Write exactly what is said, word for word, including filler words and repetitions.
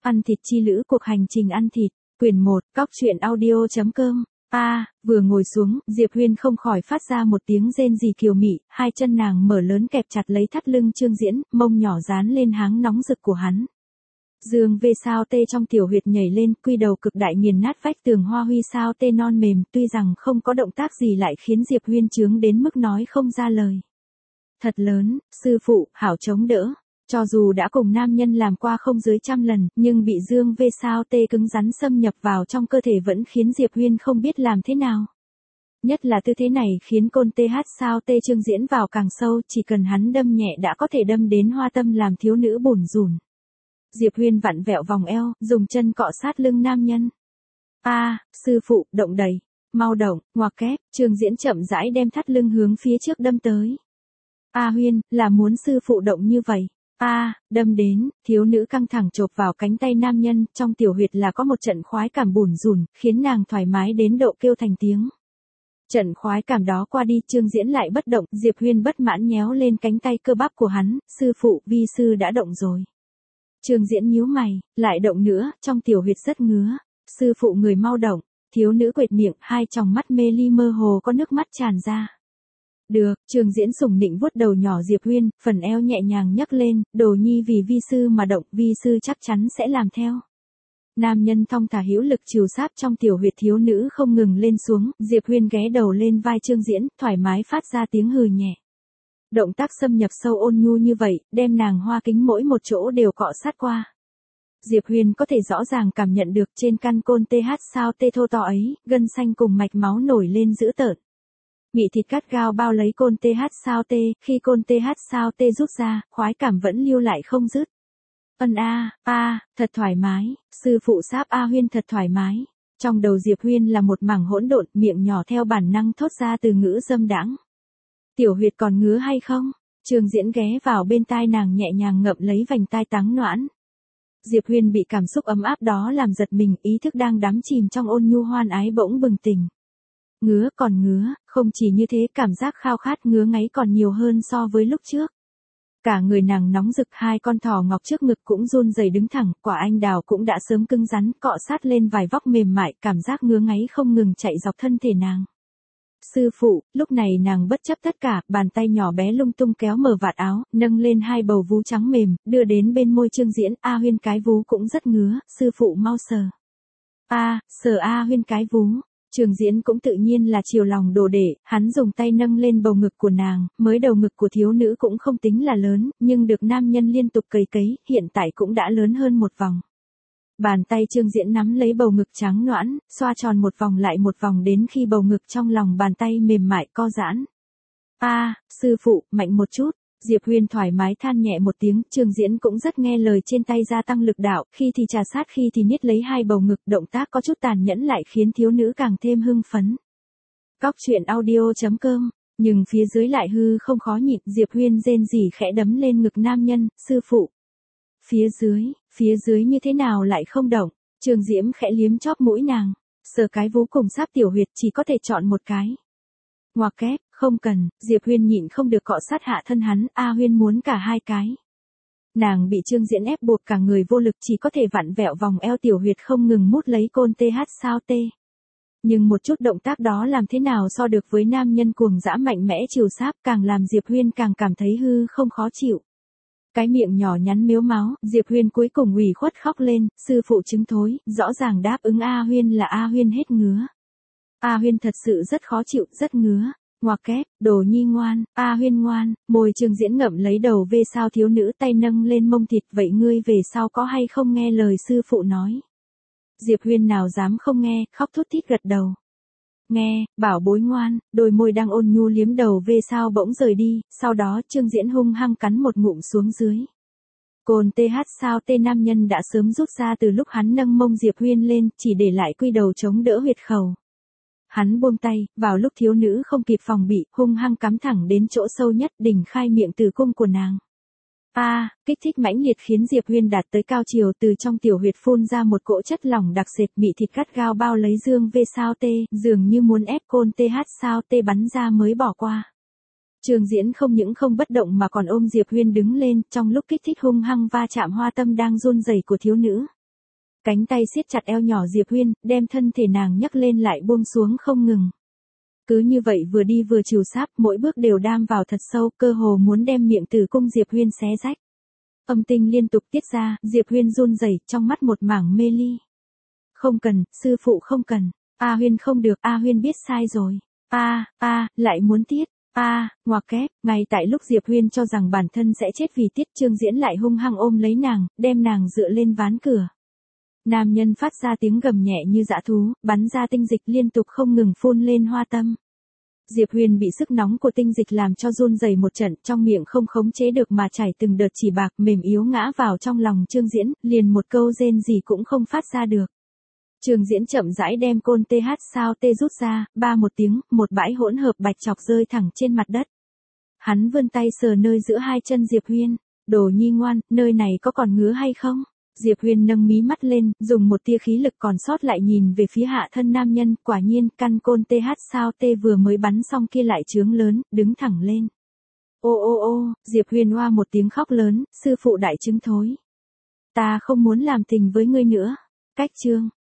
Ăn thịt chi lữ cuộc hành trình ăn thịt, quyển một, cóc truyện audio chấm com. A, vừa ngồi xuống, Diệp Huyên không khỏi phát ra một tiếng rên rỉ kiều mị, hai chân nàng mở lớn kẹp chặt lấy thắt lưng Trương Diễn, mông nhỏ dán lên háng nóng rực của hắn. Dương về sao tê trong tiểu huyệt nhảy lên, quy đầu cực đại nghiền nát vách tường hoa huy sao tê non mềm, tuy rằng không có động tác gì lại khiến Diệp Huyên chướng đến mức nói không ra lời. Thật lớn, sư phụ, hảo chống đỡ. Cho dù đã cùng nam nhân làm qua không dưới trăm lần, nhưng bị Dương về sao tê cứng rắn xâm nhập vào trong cơ thể vẫn khiến Diệp Huyên không biết làm thế nào. Nhất là tư thế này khiến côn tê hát sao tê Trương Diễn vào càng sâu, chỉ cần hắn đâm nhẹ đã có thể đâm đến hoa tâm làm thiếu nữ bủn rủn. Diệp Huyên vặn vẹo vòng eo, dùng chân cọ sát lưng nam nhân. A, sư phụ, động đẩy, mau động, ngoặc kép, Trương Diễn chậm rãi đem thắt lưng hướng phía trước đâm tới. A Huyên, là muốn sư phụ động như vậy. A, đâm đến, thiếu nữ căng thẳng chộp vào cánh tay nam nhân, trong tiểu huyệt là có một trận khoái cảm bủn rủn, khiến nàng thoải mái đến độ kêu thành tiếng. Trận khoái cảm đó qua đi, Trương Diễn lại bất động, Diệp Huyên bất mãn nhéo lên cánh tay cơ bắp của hắn, sư phụ, vi sư đã động rồi. Trương Diễn nhíu mày, lại động nữa, trong tiểu huyệt rất ngứa. Sư phụ người mau động, thiếu nữ quệt miệng, hai tròng mắt mê ly mơ hồ có nước mắt tràn ra. Được, Trương Diễn sủng nịnh vuốt đầu nhỏ Diệp Huyên, phần eo nhẹ nhàng nhấc lên, đồ nhi vì vi sư mà động, vi sư chắc chắn sẽ làm theo. Nam nhân thong thả hữu lực chiều sáp trong tiểu huyệt thiếu nữ không ngừng lên xuống, Diệp Huyên ghé đầu lên vai Trương Diễn, thoải mái phát ra tiếng hừ nhẹ. Động tác xâm nhập sâu ôn nhu như vậy, đem nàng hoa kính mỗi một chỗ đều cọ sát qua. Diệp Huyên có thể rõ ràng cảm nhận được trên căn côn tê hát sao tê thô to ấy, gân xanh cùng mạch máu nổi lên dữ tợn. Mị thịt cắt gao bao lấy côn tê hát sao tê, khi côn tê hát sao tê rút ra, khoái cảm vẫn lưu lại không dứt. Ân a, a, thật thoải mái, sư phụ sáp A Huyên thật thoải mái. Trong đầu Diệp Huyên là một mảng hỗn độn, miệng nhỏ theo bản năng thốt ra từ ngữ dâm đãng. Tiểu huyệt còn ngứa hay không? Trương Diễn ghé vào bên tai nàng nhẹ nhàng ngậm lấy vành tai trắng noãn. Diệp Huyên bị cảm xúc ấm áp đó làm giật mình, ý thức đang đắm chìm trong ôn nhu hoan ái bỗng bừng tỉnh. Ngứa còn ngứa, không chỉ như thế, cảm giác khao khát ngứa ngáy còn nhiều hơn so với lúc trước. Cả người nàng nóng rực, hai con thỏ ngọc trước ngực cũng run rẩy đứng thẳng, quả anh đào cũng đã sớm cứng rắn, cọ sát lên vài vóc mềm mại, cảm giác ngứa ngáy không ngừng chạy dọc thân thể nàng. Sư phụ, lúc này nàng bất chấp tất cả, bàn tay nhỏ bé lung tung kéo mở vạt áo, nâng lên hai bầu vú trắng mềm, đưa đến bên môi Trương Diễn. A Huyên cái vú cũng rất ngứa, sư phụ mau sờ. A, sờ A Huyên cái vú. Trương Diễn cũng tự nhiên là chiều lòng đồ đệ, hắn dùng tay nâng lên bầu ngực của nàng, mới đầu ngực của thiếu nữ cũng không tính là lớn, nhưng được nam nhân liên tục cầy cấy, hiện tại cũng đã lớn hơn một vòng. Bàn tay Trương Diễn nắm lấy bầu ngực trắng noãn, xoa tròn một vòng lại một vòng đến khi bầu ngực trong lòng bàn tay mềm mại co giãn. A, sư phụ, mạnh một chút. Diệp Huyên thoải mái than nhẹ một tiếng, Trương Diễn cũng rất nghe lời, trên tay gia tăng lực đạo, khi thì trà sát khi thì niết lấy hai bầu ngực, động tác có chút tàn nhẫn lại khiến thiếu nữ càng thêm hưng phấn. Cóc truyện audio chấm com, nhưng phía dưới lại hư không khó nhịn, Diệp Huyên rên rỉ khẽ đấm lên ngực nam nhân, sư phụ. Phía dưới, phía dưới như thế nào lại không động? Trương Diễm khẽ liếm chóp mũi nàng, sờ cái vú cùng sáp tiểu huyệt chỉ có thể chọn một cái. Ngoặc kép, không cần, Diệp Huyên nhịn không được cọ sát hạ thân hắn, A Huyên muốn cả hai cái. Nàng bị Trương Diễn ép buộc cả người vô lực, chỉ có thể vặn vẹo vòng eo tiểu huyệt không ngừng mút lấy côn tê hát sao tê. Nhưng một chút động tác đó làm thế nào so được với nam nhân cuồng dã mạnh mẽ chiều sáp, càng làm Diệp Huyên càng cảm thấy hư không khó chịu. Cái miệng nhỏ nhắn mếu máo, Diệp Huyên cuối cùng ủy khuất khóc lên, sư phụ chứng thối, rõ ràng đáp ứng A Huyên là A Huyên hết ngứa. A Huyên thật sự rất khó chịu, rất ngứa. Ngoặc kép, đồ nhi ngoan, A Huyên ngoan, môi Trương Diễn ngậm lấy đầu về sao thiếu nữ, tay nâng lên mông thịt, vậy ngươi về sau có hay không nghe lời sư phụ nói? Diệp Huyên nào dám không nghe, khóc thút thít gật đầu. Nghe, bảo bối ngoan, đôi môi đang ôn nhu liếm đầu về sao bỗng rời đi, sau đó Trương Diễn hung hăng cắn một ngụm xuống dưới. Côn tê hát sao tê nam nhân đã sớm rút ra từ lúc hắn nâng mông Diệp Huyên lên, chỉ để lại quy đầu chống đỡ huyệt khẩu. Hắn buông tay, vào lúc thiếu nữ không kịp phòng bị, hung hăng cắm thẳng đến chỗ sâu nhất, đỉnh khai miệng tử cung của nàng. A, kích thích mãnh liệt khiến Diệp Huyên đạt tới cao chiều, từ trong tiểu huyệt phun ra một cỗ chất lỏng đặc sệt, mị thịt cắt gao bao lấy Dương về sao tê, dường như muốn ép côn tê hát sao tê bắn ra mới bỏ qua. Trương Diễn không những không bất động mà còn ôm Diệp Huyên đứng lên, trong lúc kích thích hung hăng va chạm hoa tâm đang run rẩy của thiếu nữ. Cánh tay siết chặt eo nhỏ Diệp Huyên, đem thân thể nàng nhấc lên lại buông xuống không ngừng. Cứ như vậy vừa đi vừa trìu sáp, mỗi bước đều đam vào thật sâu, cơ hồ muốn đem miệng tử cung Diệp Huyên xé rách. Âm tinh liên tục tiết ra, Diệp Huyên run rẩy, trong mắt một mảng mê ly. Không cần, sư phụ không cần. A Huyên không được, A Huyên biết sai rồi. A, a, lại muốn tiết. A, ngoặc kép, ngay tại lúc Diệp Huyên cho rằng bản thân sẽ chết vì tiết, Trương Diễn lại hung hăng ôm lấy nàng, đem nàng dựa lên ván cửa. Nam nhân phát ra tiếng gầm nhẹ như dã thú, bắn ra tinh dịch liên tục không ngừng phun lên hoa tâm. Diệp Huyền bị sức nóng của tinh dịch làm cho run rẩy một trận, trong miệng không khống chế được mà chảy từng đợt chỉ bạc, mềm yếu ngã vào trong lòng Trương Diễn, liền một câu rên gì cũng không phát ra được. Trương Diễn chậm rãi đem côn tê hát sao tê rút ra, ba một tiếng, một bãi hỗn hợp bạch chọc rơi thẳng trên mặt đất. Hắn vươn tay sờ nơi giữa hai chân Diệp Huyền, "Đồ nhi ngoan, nơi này có còn ngứa hay không?" Diệp Huyền nâng mí mắt lên, dùng một tia khí lực còn sót lại nhìn về phía hạ thân nam nhân, quả nhiên, căn côn tê hát sao tê vừa mới bắn xong kia lại trướng lớn, đứng thẳng lên. Ô ô ô, Diệp Huyền oa một tiếng khóc lớn, sư phụ đại chứng thối. Ta không muốn làm tình với ngươi nữa. Cách chương.